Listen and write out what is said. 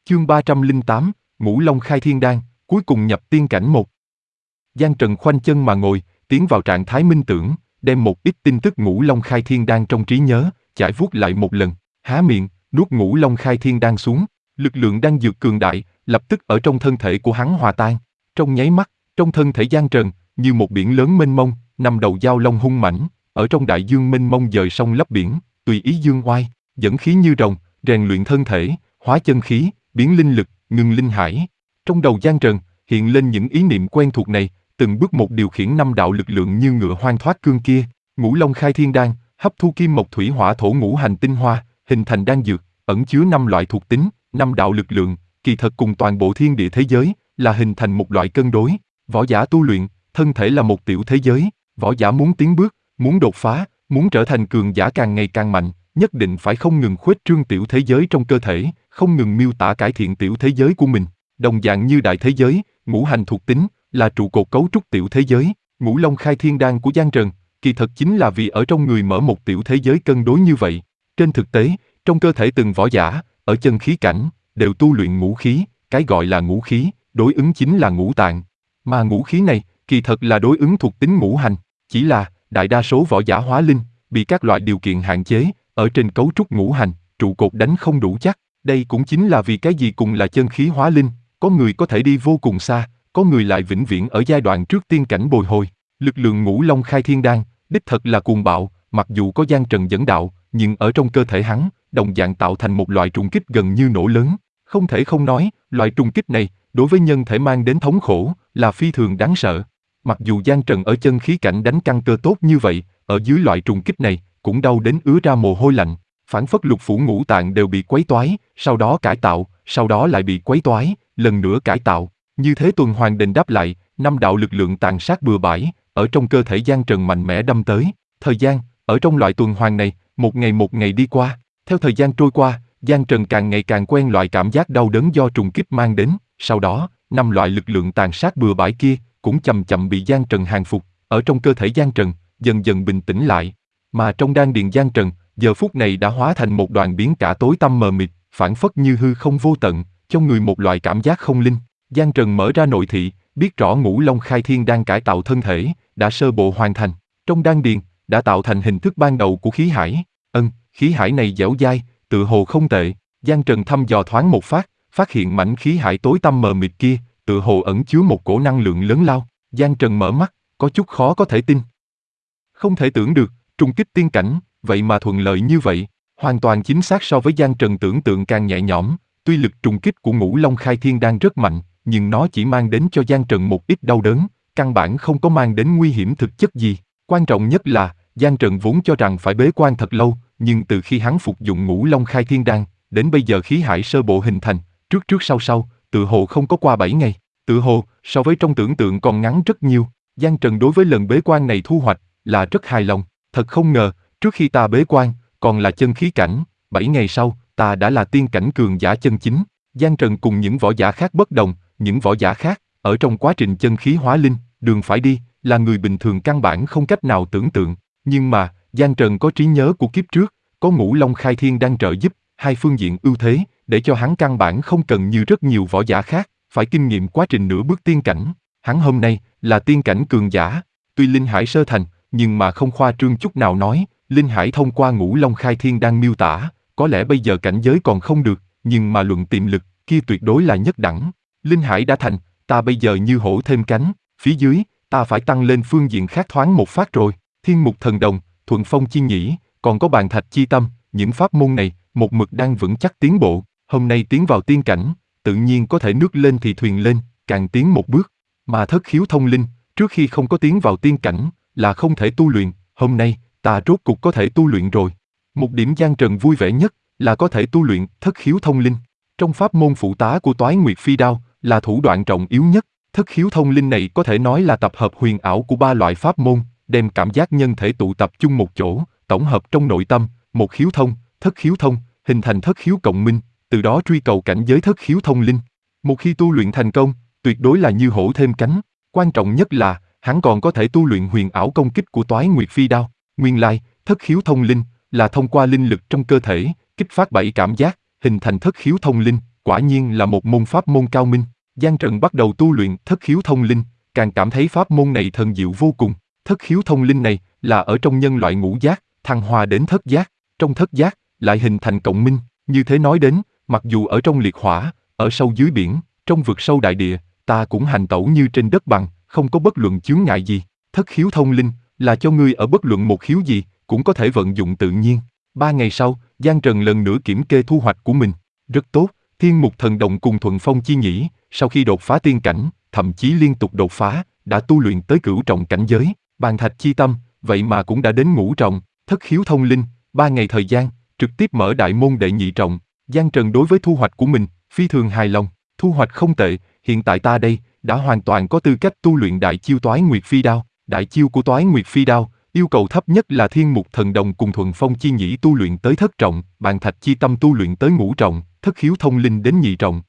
Chương 308, Ngũ Long Khai Thiên Đan, cuối cùng nhập tiên cảnh 1. Giang Trần khoanh chân mà ngồi, tiến vào trạng thái minh tưởng, đem một ít tin tức Ngũ Long Khai Thiên Đan trong trí nhớ, chải vuốt lại một lần, há miệng, nuốt Ngũ Long Khai Thiên Đan xuống, lực lượng đan dược cường đại, lập tức ở trong thân thể của hắn hòa tan. Trong nháy mắt, trong thân thể Giang Trần, như một biển lớn mênh mông, 5 đầu giao long hung mãnh, ở trong đại dương mênh mông dời sông lấp biển, tùy ý dương oai, dẫn khí như rồng, rèn luyện thân thể, hóa chân khí, biến linh lực, ngưng linh hải. Trong đầu Giang Trần, hiện lên những ý niệm quen thuộc này, từng bước một điều khiển 5 đạo lực lượng như ngựa hoang thoát cương kia. Ngũ Long Khai Thiên Đan, hấp thu kim mộc thủy hỏa thổ ngũ hành tinh hoa, hình thành đan dược, ẩn chứa 5 loại thuộc tính, 5 đạo lực lượng, kỳ thật cùng toàn bộ thiên địa thế giới, là hình thành một loại cân đối. Võ giả tu luyện, thân thể là một tiểu thế giới, võ giả muốn tiến bước, muốn đột phá, muốn trở thành cường giả càng ngày càng mạnh, nhất định phải không ngừng khuếch trương tiểu thế giới trong cơ thể, không ngừng miêu tả cải thiện tiểu thế giới của mình. Đồng dạng như đại thế giới, ngũ hành thuộc tính là trụ cột cấu trúc tiểu thế giới. Ngũ Long Khai Thiên Đan của Giang Trần, kỳ thật chính là vì ở trong người mở một tiểu thế giới cân đối như vậy. Trên thực tế, trong cơ thể từng võ giả, ở chân khí cảnh, đều tu luyện ngũ khí, cái gọi là ngũ khí, đối ứng chính là ngũ tạng. Mà ngũ khí này, kỳ thật là đối ứng thuộc tính ngũ hành, chỉ là, đại đa số võ giả hóa linh, bị các loại điều kiện hạn chế, ở trên cấu trúc ngũ hành, trụ cột đánh không đủ chắc. Đây cũng chính là vì cái gì cùng là chân khí hóa linh, có người có thể đi vô cùng xa, có người lại vĩnh viễn ở giai đoạn trước tiên cảnh bồi hồi. Lực lượng Ngũ Long Khai Thiên Đan, đích thật là cuồng bạo, mặc dù có Giang Trần dẫn đạo, nhưng ở trong cơ thể hắn, đồng dạng tạo thành một loại trùng kích gần như nổ lớn. Không thể không nói, loại trùng kích này, đối với nhân thể mang đến thống khổ, là phi thường đáng sợ. Mặc dù Giang Trần ở chân khí cảnh đánh căn cơ tốt như vậy, ở dưới loại trùng kích này, cũng đau đến ứa ra mồ hôi lạnh, phảng phất lục phủ ngũ tạng đều bị quấy toái, sau đó cải tạo, sau đó lại bị quấy toái, lần nữa cải tạo. Như thế tuần hoàn đền đáp lại, 5 đạo lực lượng tàn sát bừa bãi, ở trong cơ thể Giang Trần mạnh mẽ đâm tới. Thời gian, ở trong loại tuần hoàn này, một ngày đi qua. Theo thời gian trôi qua, Giang Trần càng ngày càng quen loại cảm giác đau đớn do trùng kích mang đến. Sau đó, 5 loại lực lượng tàn sát bừa bãi kia, cũng chậm chậm bị Giang Trần hàng phục. Ở trong cơ thể Giang Trần, dần dần bình tĩnh lại. Mà trong đan điền Giang Trần, giờ phút này đã hóa thành một đoàn biến cả tối tăm mờ mịt, phảng phất như hư không vô tận, cho người một loại cảm giác không linh. Giang Trần mở ra nội thị, biết rõ Ngũ Long Khai Thiên Đan cải tạo thân thể, đã sơ bộ hoàn thành. Trong đan điền, đã tạo thành hình thức ban đầu của khí hải. Khí hải này dẻo dai, tựa hồ không tệ. Giang Trần thăm dò thoáng một phát hiện mảnh khí hải tối tăm mờ mịt kia, tựa hồ ẩn chứa một cổ năng lượng lớn lao. Giang Trần mở mắt, có chút khó có thể tin. Không thể tưởng được, trùng kích tiên cảnh, vậy mà thuận lợi như vậy, hoàn toàn chính xác so với Giang Trần tưởng tượng càng nhẹ nhõm. Tuy lực trùng kích của Ngũ Long Khai Thiên Đan rất mạnh, nhưng nó chỉ mang đến cho Giang Trần một ít đau đớn, căn bản không có mang đến nguy hiểm thực chất gì. Quan trọng nhất là, Giang Trần vốn cho rằng phải bế quan thật lâu, nhưng từ khi hắn phục dụng Ngũ Long Khai Thiên Đan, đến bây giờ khí hải sơ bộ hình thành, trước sau, tựa hồ không có qua 7 ngày, tựa hồ so với trong tưởng tượng còn ngắn rất nhiều. Giang Trần đối với lần bế quan này thu hoạch là rất hài lòng, thật không ngờ, trước khi ta bế quan, còn là chân khí cảnh, 7 ngày sau, ta đã là tiên cảnh cường giả chân chính. Giang Trần cùng những võ giả khác bất đồng, những võ giả khác, ở trong quá trình chân khí hóa linh, đường phải đi, là người bình thường căn bản không cách nào tưởng tượng. Nhưng mà, Giang Trần có trí nhớ của kiếp trước, có Ngũ Long Khai Thiên đang trợ giúp, hai phương diện ưu thế, để cho hắn căn bản không cần như rất nhiều võ giả khác, phải kinh nghiệm quá trình nửa bước tiên cảnh. Hắn hôm nay, là tiên cảnh cường giả, tuy linh hải sơ thành, nhưng mà không khoa trương chút nào nói, linh hải thông qua Ngũ Long Khai Thiên đang miêu tả, có lẽ bây giờ cảnh giới còn không được, nhưng mà luận tiềm lực, kia tuyệt đối là nhất đẳng. Linh hải đã thành, ta bây giờ như hổ thêm cánh, phía dưới, ta phải tăng lên phương diện khác thoáng một phát rồi. Thiên mục thần đồng, thuận phong chi nhĩ, còn có bàn thạch chi tâm, những pháp môn này, một mực đang vững chắc tiến bộ. Hôm nay tiến vào tiên cảnh, tự nhiên có thể nước lên thì thuyền lên, càng tiến một bước. Mà thất khiếu thông linh, trước khi không có tiến vào tiên cảnh, là không thể tu luyện. Hôm nay, ta rốt cục có thể tu luyện rồi. Một điểm Giang Trần vui vẻ nhất, là có thể tu luyện thất khiếu thông linh. Trong pháp môn phụ tá của Toái Nguyệt Phi Đao, là thủ đoạn trọng yếu nhất. Thất khiếu thông linh này có thể nói là tập hợp huyền ảo của 3 loại pháp môn, đem cảm giác nhân thể tụ tập chung một chỗ, tổng hợp trong nội tâm, một khiếu thông, thất khiếu thông, hình thành thất khiếu cộng minh, từ đó truy cầu cảnh giới thất khiếu thông linh. Một khi tu luyện thành công, tuyệt đối là như hổ thêm cánh. Quan trọng nhất là, hắn còn có thể tu luyện huyền ảo công kích của Toái Nguyệt Phi Đao. Nguyên lai, thất khiếu thông linh, là thông qua linh lực trong cơ thể, kích phát 7 cảm giác, hình thành thất khiếu thông linh, quả nhiên là một môn pháp môn cao minh. Giang Trần bắt đầu tu luyện thất khiếu thông linh, càng cảm thấy pháp môn này thần diệu vô cùng. Thất khiếu thông linh này là ở trong nhân loại ngũ giác, thăng hoa đến thất giác, trong thất giác lại hình thành cộng minh. Như thế nói đến, mặc dù ở trong liệt hỏa, ở sâu dưới biển, trong vực sâu đại địa, ta cũng hành tẩu như trên đất bằng, không có bất luận chướng ngại gì. Thất khiếu thông linh là cho ngươi ở bất luận một khiếu gì, cũng có thể vận dụng tự nhiên. 3 ngày sau, Giang Trần lần nữa kiểm kê thu hoạch của mình. Rất tốt, Thiên Mục Thần Đồng cùng Thuần Phong Chi Nhĩ, sau khi đột phá tiên cảnh, thậm chí liên tục đột phá, đã tu luyện tới cửu trọng cảnh giới. Bàn Thạch Chi Tâm, vậy mà cũng đã đến ngũ trọng. Thất khiếu thông linh, 3 ngày thời gian, trực tiếp mở đại môn đệ nhị trọng. Giang Trần đối với thu hoạch của mình, phi thường hài lòng. Thu hoạch không tệ, hiện tại ta đây, đã hoàn toàn có tư cách tu luyện đại chiêu Toái Nguyệt Phi Đao. Đại chiêu của Toái Nguyệt Phi Đao, yêu cầu thấp nhất là Thiên Mục Thần Đồng cùng Thuần Phong Chi Nhĩ tu luyện tới thất trọng, Bàn Thạch Chi Tâm tu luyện tới ngũ trọng, thất khiếu thông linh đến nhị trọng.